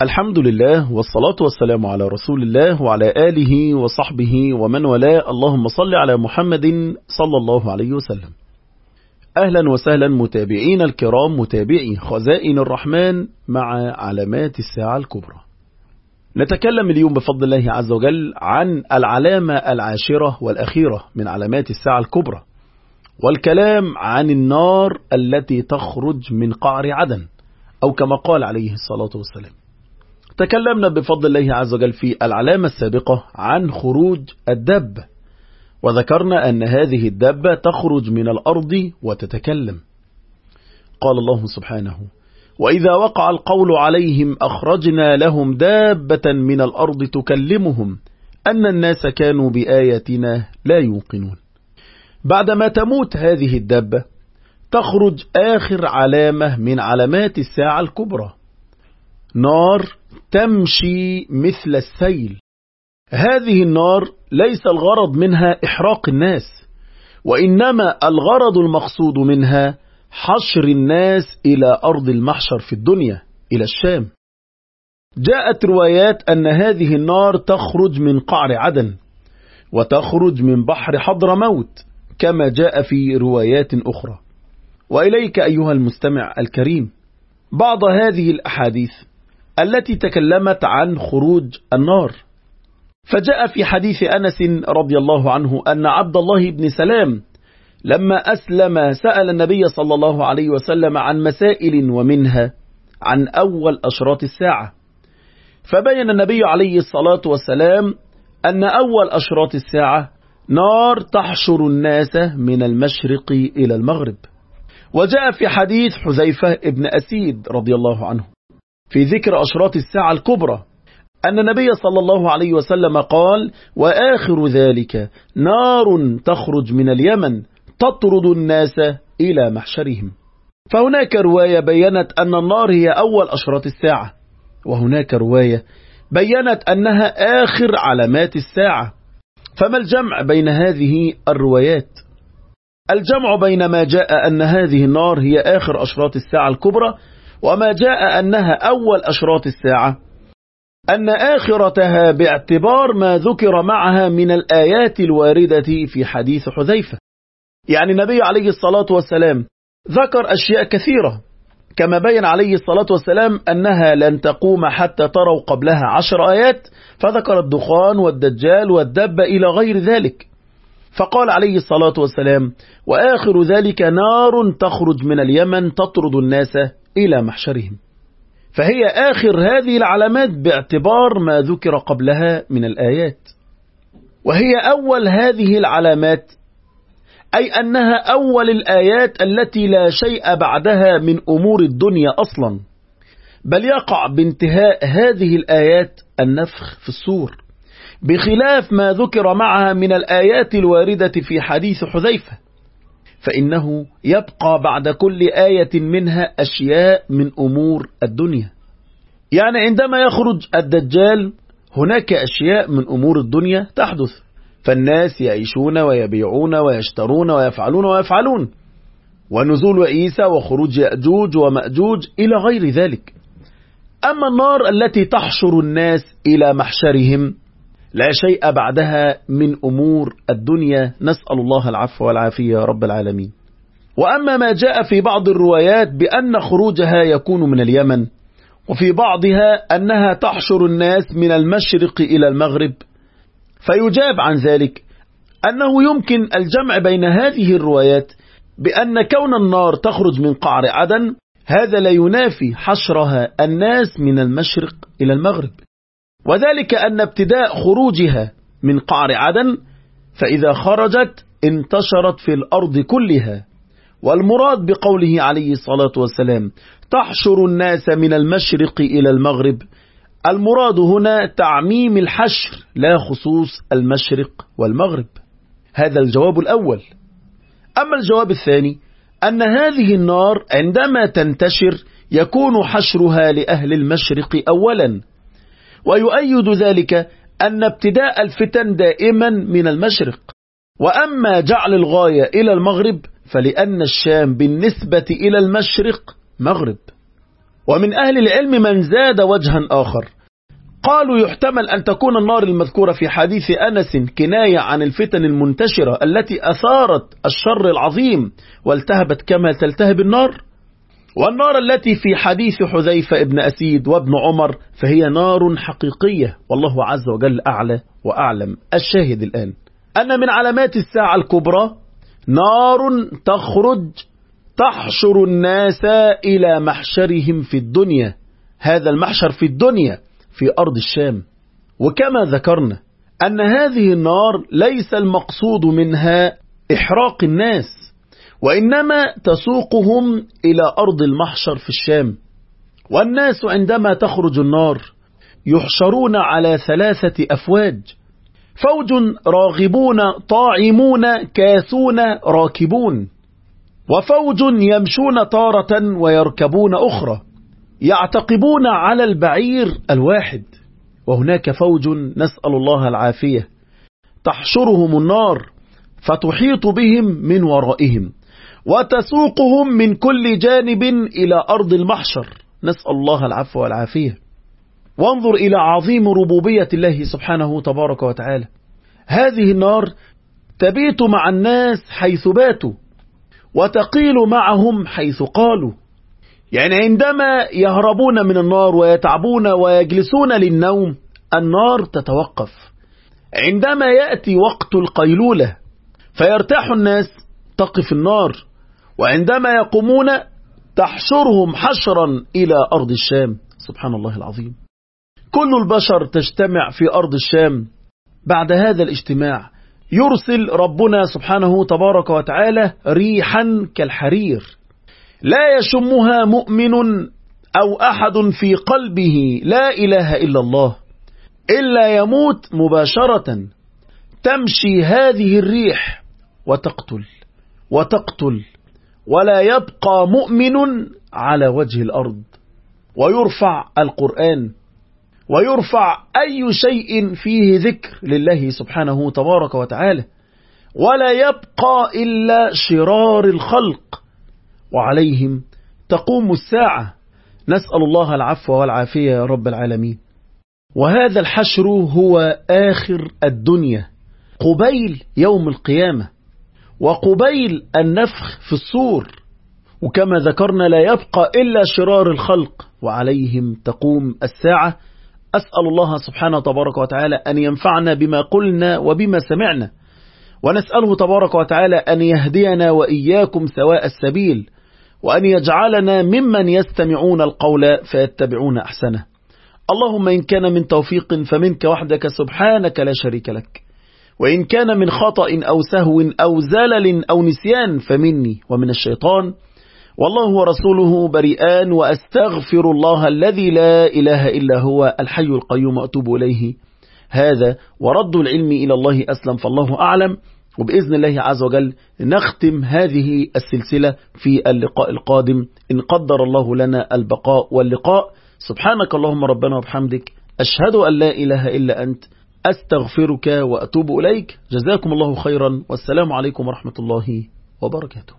الحمد لله والصلاة والسلام على رسول الله وعلى آله وصحبه ومن والاه. اللهم صل على محمد صلى الله عليه وسلم. أهلا وسهلا متابعين الكرام، متابعي خزائن الرحمن مع علامات الساعة الكبرى. نتكلم اليوم بفضل الله عز وجل عن العلامة العاشرة والأخيرة من علامات الساعة الكبرى، والكلام عن النار التي تخرج من قعر عدن، أو كما قال عليه الصلاة والسلام. تكلمنا بفضل الله عز وجل في العلامة السابقة عن خروج الدابة، وذكرنا أن هذه الدابة تخرج من الأرض وتتكلم. قال الله سبحانه: وإذا وقع القول عليهم أخرجنا لهم دابة من الأرض تكلمهم أن الناس كانوا بآياتنا لا يوقنون. بعدما تموت هذه الدابة تخرج آخر علامة من علامات الساعة الكبرى، نار تمشي مثل السيل. هذه النار ليس الغرض منها إحراق الناس، وإنما الغرض المقصود منها حشر الناس إلى أرض المحشر في الدنيا، إلى الشام. جاءت روايات أن هذه النار تخرج من قعر عدن وتخرج من بحر حضرموت كما جاء في روايات أخرى. وإليك أيها المستمع الكريم بعض هذه الأحاديث التي تكلمت عن خروج النار. فجاء في حديث أنس رضي الله عنه أن عبد الله بن سلام لما أسلم سأل النبي صلى الله عليه وسلم عن مسائل، ومنها عن أول أشراط الساعة. فبين النبي عليه الصلاة والسلام أن أول أشراط الساعة نار تحشر الناس من المشرق إلى المغرب. وجاء في حديث حذيفة ابن أسيد رضي الله عنه في ذكر أشراط الساعة الكبرى أن النبي صلى الله عليه وسلم قال: وآخر ذلك نار تخرج من اليمن تطرد الناس إلى محشرهم. فهناك رواية بيّنت أن النار هي أول أشراط الساعة، وهناك رواية بيّنت أنها آخر علامات الساعة. فما الجمع بين هذه الروايات؟ الجمع بين ما جاء أن هذه النار هي آخر أشراط الساعة الكبرى وما جاء أنها أول أشراط الساعة أن آخرتها باعتبار ما ذكر معها من الآيات الواردة في حديث حذيفة. يعني النبي عليه الصلاة والسلام ذكر أشياء كثيرة، كما بين عليه الصلاة والسلام أنها لن تقوم حتى تروا قبلها 10 آيات، فذكر الدخان والدجال والدابة إلى غير ذلك. فقال عليه الصلاة والسلام: وآخر ذلك نار تخرج من اليمن تطرد الناس إلى محشرهم. فهي آخر هذه العلامات باعتبار ما ذكر قبلها من الآيات، وهي أول هذه العلامات، أي أنها أول الآيات التي لا شيء بعدها من أمور الدنيا أصلا، بل يقع بانتهاء هذه الآيات النفخ في الصور، بخلاف ما ذكر معها من الآيات الواردة في حديث حذيفة، فإنه يبقى بعد كل آية منها أشياء من أمور الدنيا. يعني عندما يخرج الدجال هناك أشياء من أمور الدنيا تحدث، فالناس يعيشون ويبيعون ويشترون ويفعلون، ونزول عيسى وخروج يأجوج ومأجوج إلى غير ذلك. أما النار التي تحشر الناس إلى محشرهم لا شيء بعدها من أمور الدنيا، نسأل الله العفو والعافية يا رب العالمين. وأما ما جاء في بعض الروايات بأن خروجها يكون من اليمن، وفي بعضها أنها تحشر الناس من المشرق إلى المغرب، فيجاب عن ذلك أنه يمكن الجمع بين هذه الروايات بأن كون النار تخرج من قعر عدن هذا لا ينافي حشرها الناس من المشرق إلى المغرب، وذلك أن ابتداء خروجها من قعر عدن فإذا خرجت انتشرت في الأرض كلها. والمراد بقوله عليه الصلاة والسلام تحشر الناس من المشرق إلى المغرب، المراد هنا تعميم الحشر لا خصوص المشرق والمغرب. هذا الجواب الأول. أما الجواب الثاني أن هذه النار عندما تنتشر يكون حشرها لأهل المشرق أولا، ويؤيد ذلك أن ابتداء الفتن دائما من المشرق، وأما جعل الغاية إلى المغرب فلأن الشام بالنسبة إلى المشرق مغرب. ومن أهل العلم من زاد وجها آخر، قالوا يحتمل أن تكون النار المذكورة في حديث أنس كناية عن الفتن المنتشرة التي أثارت الشر العظيم والتهبت كما تلتهب النار، والنار التي في حديث حذيفة ابن أسيد وابن عمر فهي نار حقيقية، والله عز وجل أعلى وأعلم. الشاهد الآن أن من علامات الساعة الكبرى نار تخرج تحشر الناس إلى محشرهم في الدنيا، هذا المحشر في الدنيا في أرض الشام. وكما ذكرنا أن هذه النار ليس المقصود منها إحراق الناس، وإنما تسوقهم إلى أرض المحشر في الشام. والناس عندما تخرج النار يحشرون على 3 أفواج: فوج راغبون طاعمون كاثون راكبون، وفوج يمشون تارة ويركبون أخرى يعتقبون على البعير الواحد، وهناك فوج نسأل الله العافية تحشرهم النار فتحيط بهم من ورائهم وتسوقهم من كل جانب إلى أرض المحشر، نسأل الله العفو والعافية. وانظر إلى عظيم ربوبية الله سبحانه تبارك وتعالى، هذه النار تبيت مع الناس حيث باتوا وتقيل معهم حيث قالوا، يعني عندما يهربون من النار ويتعبون ويجلسون للنوم النار تتوقف، عندما يأتي وقت القيلولة فيرتاح الناس تقف النار، وعندما يقومون تحشرهم حشرا إلى أرض الشام. سبحان الله العظيم، كل البشر تجتمع في أرض الشام. بعد هذا الاجتماع يرسل ربنا سبحانه تبارك وتعالى ريحا كالحرير لا يشمها مؤمن أو أحد في قلبه لا إله إلا الله إلا يموت مباشرة. تمشي هذه الريح وتقتل ولا يبقى مؤمن على وجه الأرض، ويرفع القرآن ويرفع أي شيء فيه ذكر لله سبحانه تبارك وتعالى، ولا يبقى إلا شرار الخلق، وعليهم تقوم الساعة. نسأل الله العفو والعافية يا رب العالمين. وهذا الحشر هو آخر الدنيا قبيل يوم القيامة وقبيل النفخ في الصور، وكما ذكرنا لا يبقى إلا شرار الخلق، وعليهم تقوم الساعة. أسأل الله سبحانه تبارك وتعالى أن ينفعنا بما قلنا وبما سمعنا، ونسأله تبارك وتعالى أن يهدينا وإياكم سواء السبيل، وأن يجعلنا ممن يستمعون القول فيتبعون أحسنه. اللهم إن كان من توفيق فمنك وحدك سبحانك لا شريك لك، وإن كان من خطأ أو سهو أو زلل أو نسيان فمني ومن الشيطان، والله ورسوله بريئان، وأستغفر الله الذي لا إله إلا هو الحي القيوم أتوب إليه. هذا ورد العلم إلى الله أسلم، فالله أعلم. وبإذن الله عز وجل نختم هذه السلسلة في اللقاء القادم إن قدر الله لنا البقاء واللقاء. سبحانك اللهم ربنا وبحمدك، أشهد أن لا إله إلا أنت، أستغفرك وأتوب إليك. جزاكم الله خيرا، والسلام عليكم ورحمة الله وبركاته.